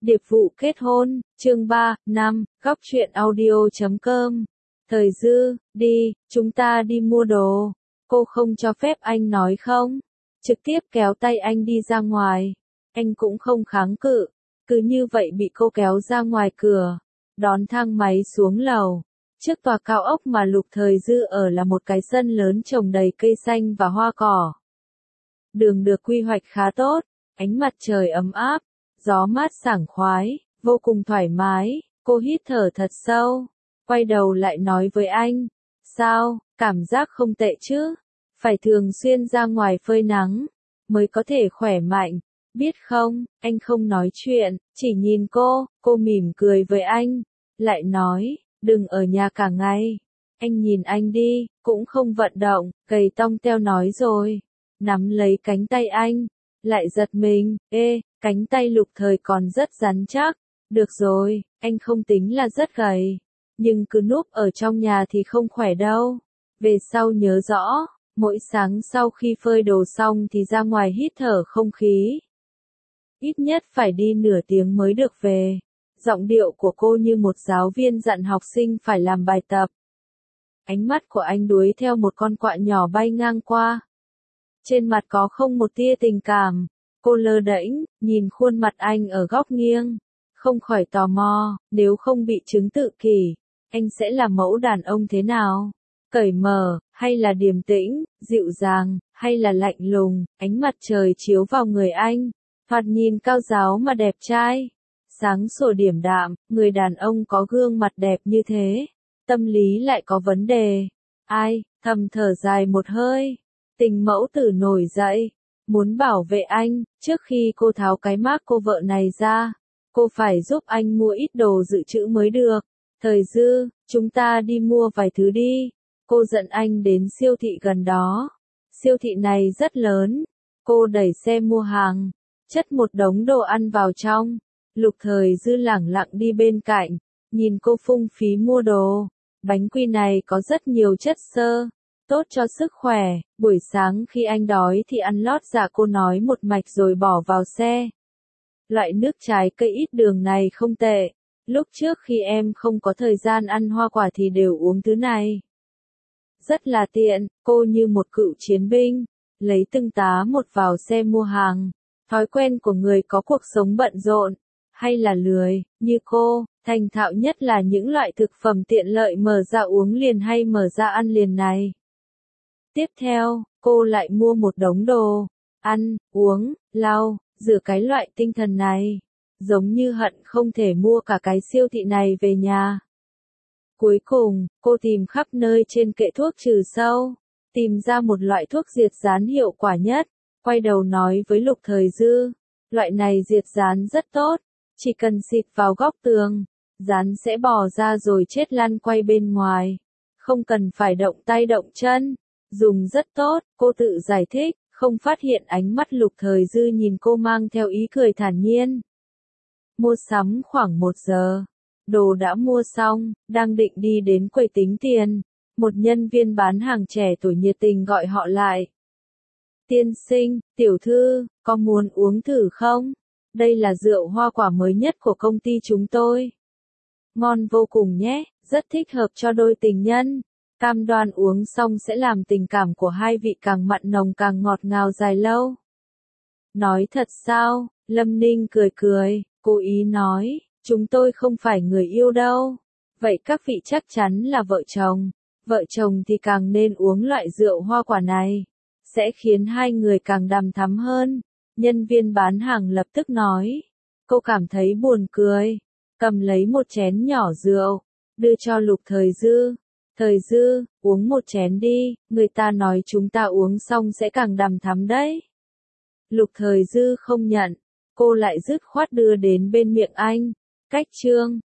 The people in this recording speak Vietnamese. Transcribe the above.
Điệp vụ kết hôn, chương 3, 5, góc truyện audio.com. Thời Dư, đi, chúng ta đi mua đồ. Cô không cho phép anh nói không? Trực tiếp kéo tay anh đi ra ngoài. Anh cũng không kháng cự. Cứ như vậy bị cô kéo ra ngoài cửa. Đón thang máy xuống lầu. Trước tòa cao ốc mà Lục Thời Dư ở là một cái sân lớn trồng đầy cây xanh và hoa cỏ. Đường được quy hoạch khá tốt. Ánh mặt trời ấm áp. Gió mát sảng khoái, vô cùng thoải mái, cô hít thở thật sâu, quay đầu lại nói với anh, sao, cảm giác không tệ chứ, phải thường xuyên ra ngoài phơi nắng, mới có thể khỏe mạnh, biết không, anh không nói chuyện, chỉ nhìn cô mỉm cười với anh, lại nói, đừng ở nhà cả ngày, anh nhìn anh đi, cũng không vận động, gầy tông teo nói rồi, nắm lấy cánh tay anh, lại giật mình, cánh tay Lục Thời còn rất rắn chắc. Được rồi, anh không tính là rất gầy. Nhưng cứ núp ở trong nhà thì không khỏe đâu. Về sau nhớ rõ, mỗi sáng sau khi phơi đồ xong thì ra ngoài hít thở không khí. Ít nhất phải đi nửa tiếng mới được về. Giọng điệu của cô như một giáo viên dặn học sinh phải làm bài tập. Ánh mắt của anh đuổi theo một con quạ nhỏ bay ngang qua. Trên mặt có không một tia tình cảm. Cô lơ đễnh, nhìn khuôn mặt anh ở góc nghiêng. Không khỏi tò mò, nếu không bị chứng tự kỷ, anh sẽ là mẫu đàn ông thế nào? Cởi mở, hay là điềm tĩnh, dịu dàng, hay là lạnh lùng, ánh mặt trời chiếu vào người anh. Thoạt nhìn cao ráo mà đẹp trai. Sáng sủa điềm đạm, người đàn ông có gương mặt đẹp như thế. Tâm lý lại có vấn đề. Ai, thầm thở dài một hơi. Tình mẫu tử nổi dậy. Muốn bảo vệ anh, trước khi cô tháo cái mác cô vợ này ra, cô phải giúp anh mua ít đồ dự trữ mới được. Thời Dư, chúng ta đi mua vài thứ đi. Cô dẫn anh đến siêu thị gần đó. Siêu thị này rất lớn. Cô đẩy xe mua hàng, chất một đống đồ ăn vào trong. Lục Thời Dư lẳng lặng đi bên cạnh, nhìn cô phung phí mua đồ. Bánh quy này có rất nhiều chất xơ. Tốt cho sức khỏe, buổi sáng khi anh đói thì ăn lót dạ cô nói một mạch rồi bỏ vào xe. Loại nước trái cây ít đường này không tệ, lúc trước khi em không có thời gian ăn hoa quả thì đều uống thứ này. Rất là tiện, cô như một cựu chiến binh, lấy từng tá một vào xe mua hàng. Thói quen của người có cuộc sống bận rộn, hay là lười, như cô, thành thạo nhất là những loại thực phẩm tiện lợi mở ra uống liền hay mở ra ăn liền này. Tiếp theo, cô lại mua một đống đồ, ăn, uống, lau, rửa cái loại tinh thần này. Giống như hận không thể mua cả cái siêu thị này về nhà. Cuối cùng, cô tìm khắp nơi trên kệ thuốc trừ sâu, tìm ra một loại thuốc diệt dán hiệu quả nhất, quay đầu nói với Lục Thời Dư, loại này diệt dán rất tốt, chỉ cần xịt vào góc tường, dán sẽ bò ra rồi chết lăn quay bên ngoài, không cần phải động tay động chân. Dùng rất tốt, cô tự giải thích, không phát hiện ánh mắt Lục Thời Dư nhìn cô mang theo ý cười thản nhiên. Mua sắm khoảng 1 giờ. Đồ đã mua xong, đang định đi đến quầy tính tiền. Một nhân viên bán hàng trẻ tuổi nhiệt tình gọi họ lại. Tiên sinh, tiểu thư, có muốn uống thử không? Đây là rượu hoa quả mới nhất của công ty chúng tôi. Ngon vô cùng nhé, rất thích hợp cho đôi tình nhân. Cam đoan uống xong sẽ làm tình cảm của hai vị càng mặn nồng càng ngọt ngào dài lâu. Nói thật sao? Lâm Ninh cười cười, cố ý nói, chúng tôi không phải người yêu đâu. Vậy các vị chắc chắn là vợ chồng. Vợ chồng thì càng nên uống loại rượu hoa quả này. Sẽ khiến hai người càng đằm thắm hơn. Nhân viên bán hàng lập tức nói. Cô cảm thấy buồn cười. Cầm lấy một chén nhỏ rượu, đưa cho Lục Thời Dư. Thời Dư, uống một chén đi, người ta nói chúng ta uống xong sẽ càng đằm thắm đấy. Lục Thời Dư không nhận, cô lại dứt khoát đưa đến bên miệng anh. Cách chương